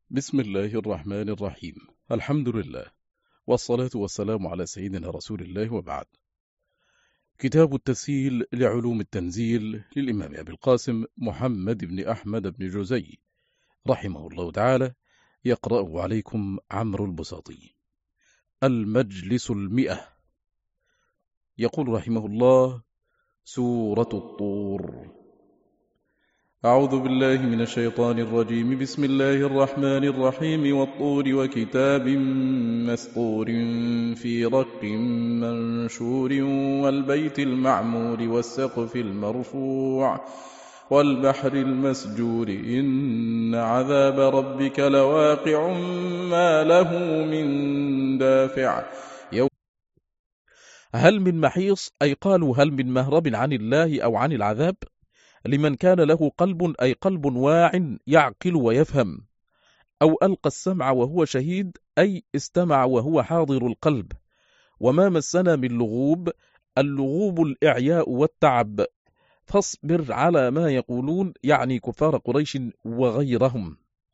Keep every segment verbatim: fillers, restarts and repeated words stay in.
بسم الله الرحمن الرحيم. الحمد لله، والصلاة والسلام على سيدنا رسول الله، وبعد. كتاب التسهيل لعلوم التنزيل للإمام أبي القاسم محمد بن أحمد بن جزي رحمه الله تعالى، يقرأه عليكم عمرو البساطي. المجلس المئة. يقول رحمه الله: سورة الطور. أعوذ بالله من الشيطان الرجيم. بسم الله الرحمن الرحيم. والطور وكتاب مسطور في رق منشور والبيت المعمور والسقف المرفوع والبحر المسجور إن عذاب ربك لواقع ما له من دافع. هل من محيص، أي قالوا هل من مهرب عن الله أو عن العذاب، لمن كان له قلب، أي قلب واع يعقل ويفهم، أو ألقى السمع وهو شهيد، أي استمع وهو حاضر القلب. وما مسنا من لغوب، اللغوب الإعياء والتعب، فاصبر على ما يقولون، يعني كفار قريش وغيرهم.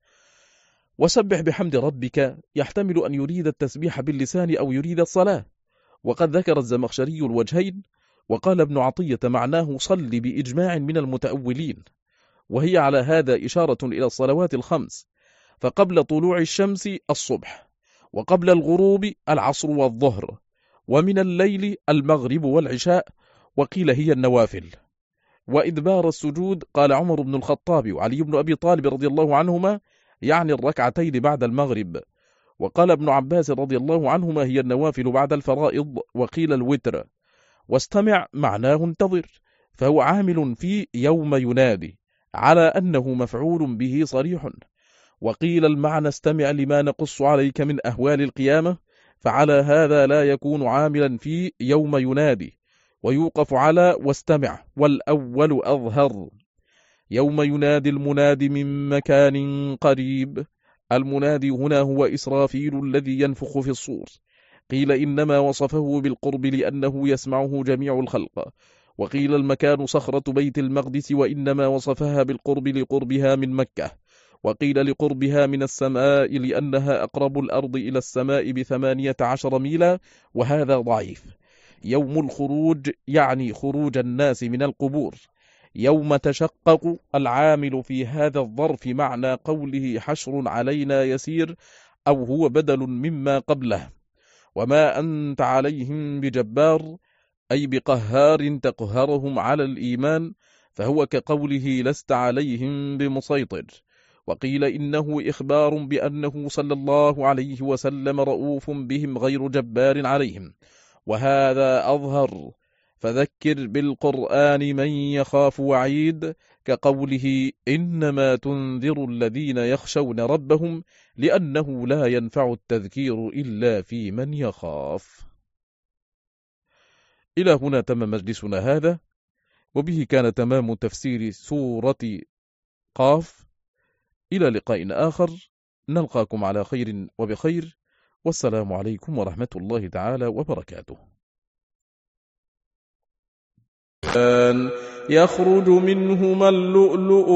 وسبح بحمد ربك، يحتمل أن يريد التسبيح باللسان أو يريد الصلاة، وقد ذكر الزمخشري الوجهين، وقال ابن عطية معناه صل بإجماع من المتأولين، وهي على هذا إشارة إلى الصلوات الخمس، فقبل طلوع الشمس الصبح، وقبل الغروب العصر والظهر، ومن الليل المغرب والعشاء، وقيل هي النوافل. وإدبار السجود قال عمر بن الخطاب وعلي بن أبي طالب رضي الله عنهما يعني الركعتين بعد المغرب، وقال ابن عباس رضي الله عنهما هي النوافل بعد الفرائض، وقيل الوتر. واستمع معناه انتظر، فهو عامل في يوم ينادي على أنه مفعول به صريح. وقيل المعنى استمع لما نقص عليك من أهوال القيامة، فعلى هذا لا يكون عاملا في يوم ينادي، ويوقف على واستمع، والأول أظهر. يوم ينادي المنادي من مكان قريب. المنادي هنا هو إسرافيل الذي ينفخ في الصور. قيل إنما وصفه بالقرب لأنه يسمعه جميع الخلق. وقيل المكان صخرة بيت المقدس، وإنما وصفها بالقرب لقربها من مكة. وقيل لقربها من السماء لأنها أقرب الأرض إلى السماء بثمانية عشر ميلا، وهذا ضعيف. يوم الخروج يعني خروج الناس من القبور. يوم تشقق، العامل في هذا الظرف معنى قوله حشر علينا يسير، أو هو بدل مما قبله. وما أنت عليهم بجبار، أي بقهار تقهرهم على الإيمان، فهو كقوله لست عليهم بمسيطر. وقيل إنه إخبار بأنه صلى الله عليه وسلم رؤوف بهم غير جبار عليهم، وهذا أظهر. فذكر بالقرآن من يخاف وعيد، كقوله إنما تنذر الذين يخشون ربهم، لأنه لا ينفع التذكير إلا في من يخاف. إلى هنا تم مجلسنا هذا، وبه كان تمام تفسير سورة قاف. إلى لقاء آخر، نلقاكم على خير وبخير، والسلام عليكم ورحمة الله تعالى وبركاته. يخرج منهما اللؤلؤ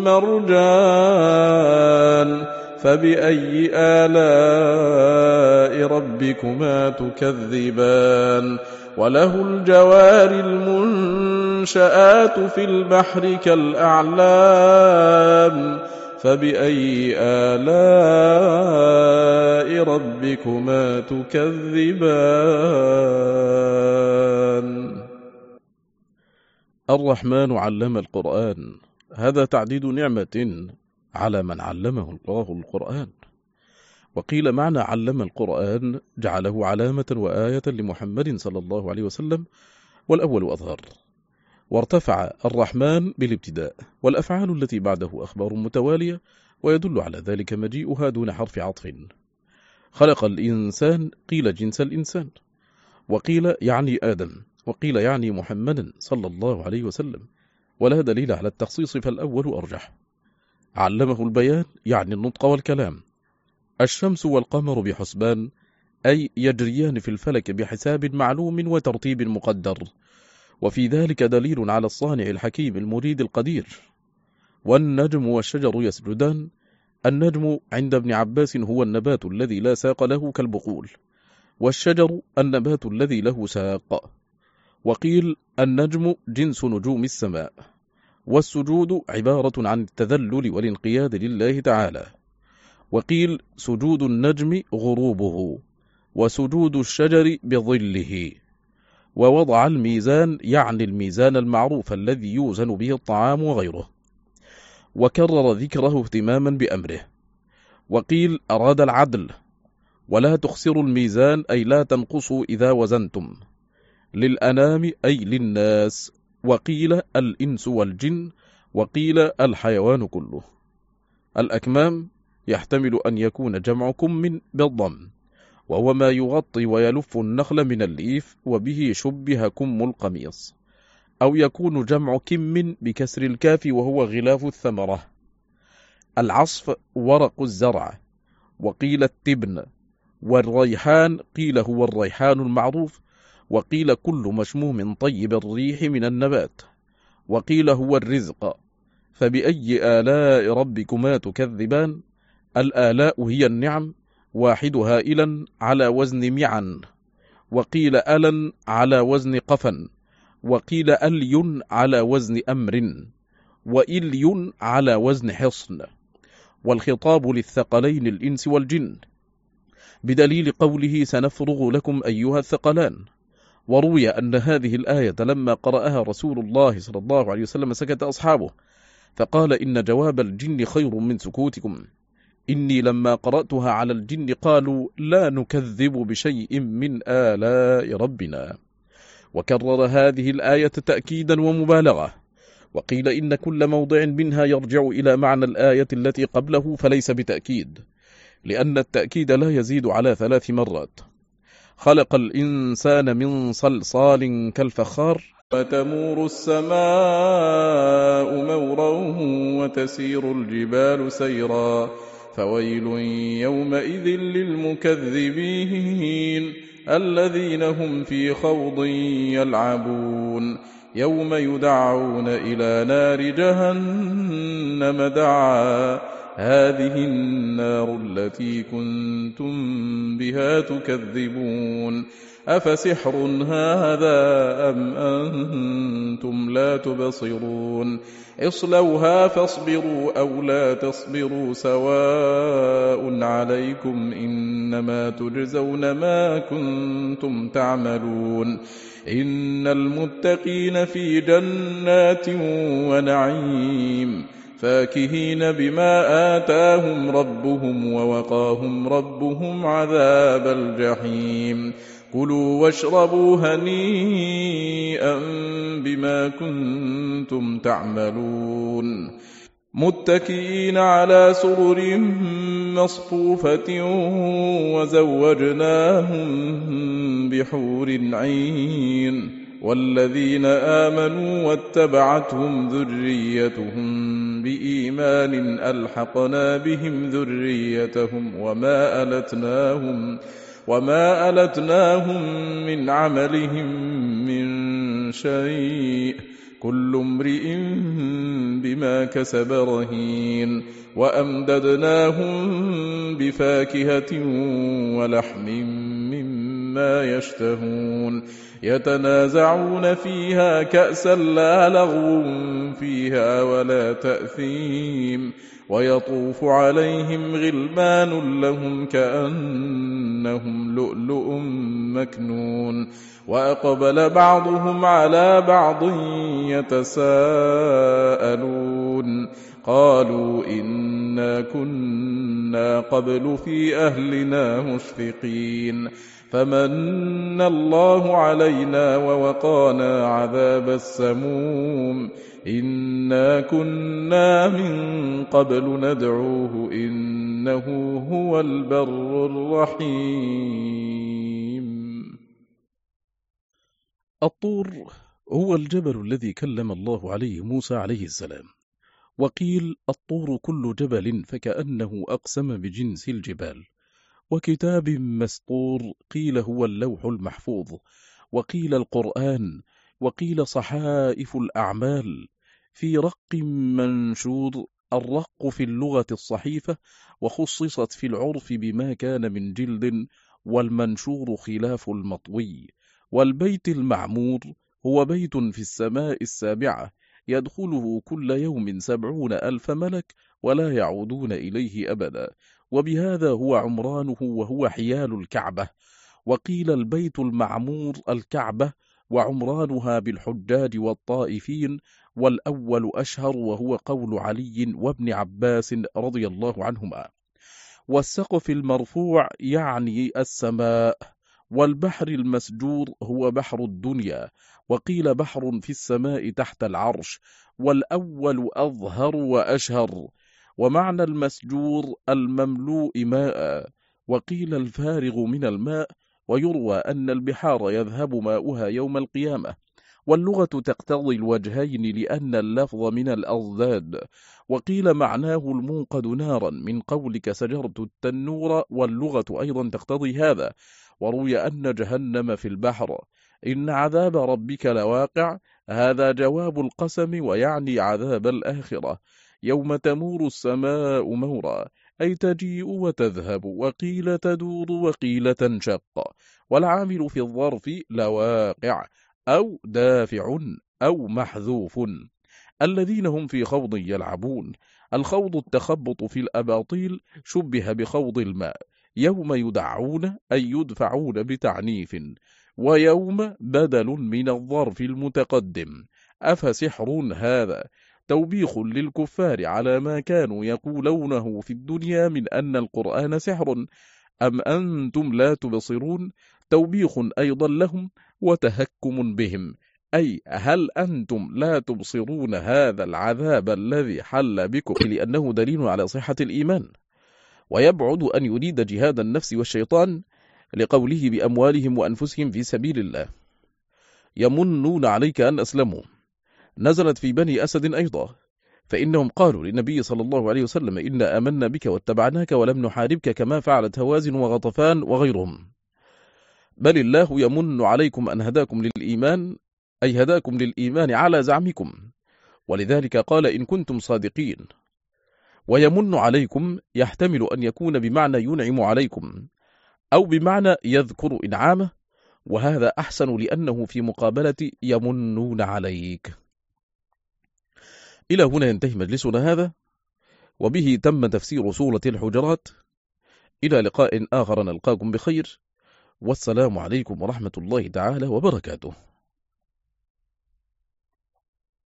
والمرجان، فبأي آلاء ربكما تكذبان. وله الجوار المنشآت في البحر كالأعلام، فبأي آلاء ربكما تكذبان. الرحمن علم القرآن، هذا تعديد نعمة على من علمه الله القرآن. وقيل معنى علم القرآن جعله علامة وآية لمحمد صلى الله عليه وسلم، والأول أظهر. وارتفع الرحمن بالابتداء، والأفعال التي بعده أخبار متوالية، ويدل على ذلك مجيئها دون حرف عطف. خلق الإنسان، قيل جنس الإنسان، وقيل يعني آدم، وقيل يعني محمدا صلى الله عليه وسلم، ولا دليل على التخصيص، فالأول أرجح. علمه البيان يعني النطق والكلام. الشمس والقمر بحسبان، أي يجريان في الفلك بحساب معلوم وترتيب مقدر، وفي ذلك دليل على الصانع الحكيم المريد القدير. والنجم والشجر يسجدان، النجم عند ابن عباس هو النبات الذي لا ساق له كالبقول، والشجر النبات الذي له ساق. وقيل النجم جنس نجوم السماء، والسجود عبارة عن التذلل والانقياد لله تعالى. وقيل سجود النجم غروبه، وسجود الشجر بظله. ووضع الميزان يعني الميزان المعروف الذي يوزن به الطعام وغيره، وكرر ذكره اهتماما بأمره. وقيل أراد العدل، ولا تخسروا الميزان أي لا تنقصوا إذا وزنتم، للأنام أي للناس. وقيل الإنس والجن، وقيل الحيوان كله. الأكمام يحتمل أن يكون جمع كم بالضم، وهو ما يغطي ويلف النخل من الليف، وبه شبه كم القميص. أو يكون جمع كم بكسر الكاف، وهو غلاف الثمرة. العصف ورق الزرع. وقيل التبن. والريحان قيل هو الريحان المعروف، وقيل كل مشموم طيب الريح من النبات. وقيل هو الرزق. فبأي آلاء ربكما تكذبان؟ الآلاء هي النعم، واحدها إلى على وزن معا، وقيل ألا على وزن قفا، وقيل ألي على وزن أمر، وإلي على وزن حصن. والخطاب للثقلين الإنس والجن، بدليل قوله سنفرغ لكم أيها الثقلان. وروي أن هذه الآية لما قرأها رسول الله صلى الله عليه وسلم سكت أصحابه، فقال إن جواب الجن خير من سكوتكم. إني لما قرأتها على الجن قالوا لا نكذب بشيء من آلاء ربنا. وكرر هذه الآية تأكيدا ومبالغة. وقيل إن كل موضع منها يرجع إلى معنى الآية التي قبله، فليس بتأكيد، لأن التأكيد لا يزيد على ثلاث مرات. خلق الإنسان من صلصال كالفخار، وتمور السماء مورا، وتسير الجبال سيرا، فويل يومئذ للمكذبين الذين هم في خوض يلعبون. يوم يدعون إلى نار جهنم دعا، هذه النار التي كنتم بها تكذبون. أفسحر هذا أم أنتم لا تبصرون؟ اصلوها فاصبروا أو لا تصبروا سواء عليكم، إنما تجزون ما كنتم تعملون. إن المتقين في جنات ونعيم، فاكهين بما آتاهم ربهم، ووقاهم ربهم عذاب الجحيم. كلوا واشربوا هنيئا بما كنتم تعملون. متكئين على سرر مصفوفة، وزوجناهم بحور عين. والذين آمنوا واتبعتهم ذريتهم بإيمان ألحقنا بهم ذريتهم وما ألتناهم وما ألتناهم من عملهم من شيء، كل امرئ بما كسب رهين. وأمددناهم بفاكهة ولحم مما يشتهون. يتنازعون فيها كأسا لا لغو فيها ولا تأثيم. ويطوف عليهم غلمان لهم كأنهم لؤلؤ مكنون. وأقبل بعضهم على بعض يتساءلون، قالوا إنا كنا قبل في أهلنا مشفقين، فمن الله علينا ووقانا عذاب السموم، إنا كنا من قبل ندعوه إنه هو البر الرحيم. الطور هو الجبل الذي كلم الله عليه موسى عليه السلام. وقيل الطور كل جبل فكأنه أقسم بجنس الجبال. وكتاب مسطور قيل هو اللوح المحفوظ، وقيل القرآن، وقيل صحائف الأعمال في رق منشور الرق في اللغة الصحيفة، وخصصت في العرف بما كان من جلد، والمنشور خلاف المطوي. والبيت المعمور هو بيت في السماء السابعة يدخله كل يوم سبعون ألف ملك ولا يعودون إليه أبدا، وبهذا هو عمرانه وهو حيال الكعبة. وقيل البيت المعمور الكعبة، وعمرانها بالحجاج والطائفين، والأول أشهر وهو قول علي وابن عباس رضي الله عنهما. والسقف المرفوع يعني السماء. والبحر المسجور هو بحر الدنيا، وقيل بحر في السماء تحت العرش، والأول أظهر وأشهر. ومعنى المسجور المملوء ماء، وقيل الفارغ من الماء. ويروى أن البحار يذهب ماؤها يوم القيامة. واللغة تقتضي الوجهين لأن اللفظ من الأضداد. وقيل معناه الموقد نارا من قولك سجرت التنور، واللغة أيضا تقتضي هذا. وروي أن جهنم في البحر. إن عذاب ربك لواقع، هذا جواب القسم ويعني عذاب الآخرة. يوم تمور السماء مورا، أي تجيء وتذهب، وقيل تدور وقيل تنشق. والعامل في الظرف لواقع أو دافع أو محذوف. الذين هم في خوض يلعبون. الخوض التخبط في الأباطيل، شبه بخوض الماء. يوم يدعون أي يدفعون بتعنيف. ويوم بدل من الظرف المتقدم. أفسحر هذا، توبيخ للكفار على ما كانوا يقولونه في الدنيا من أن القرآن سحر، أم أنتم لا تبصرون، توبيخ أيضا لهم وتهكم بهم، أي هل أنتم لا تبصرون هذا العذاب الذي حل بكم، لأنه دليل على صحة الإيمان. ويبعد أن يريد جهاد النفس والشيطان لقوله بأموالهم وأنفسهم في سبيل الله. يمنون عليك أن أسلموا، نزلت في بني أسد أيضا، فإنهم قالوا للنبي صلى الله عليه وسلم إنا آمنا بك واتبعناك ولم نحاربك كما فعلت هوازن وغطفان وغيرهم. بل الله يمن عليكم أن هداكم للإيمان، أي هداكم للإيمان على زعمكم، ولذلك قال إن كنتم صادقين. ويمن عليكم يحتمل أن يكون بمعنى ينعم عليكم، أو بمعنى يذكر إنعامه، وهذا أحسن لأنه في مقابلة يمنون عليك. إلى هنا ينتهي مجلسنا هذا، وبه تم تفسير سورة الحجرات. إلى لقاء آخر نلقاكم بخير، والسلام عليكم ورحمة الله تعالى وبركاته.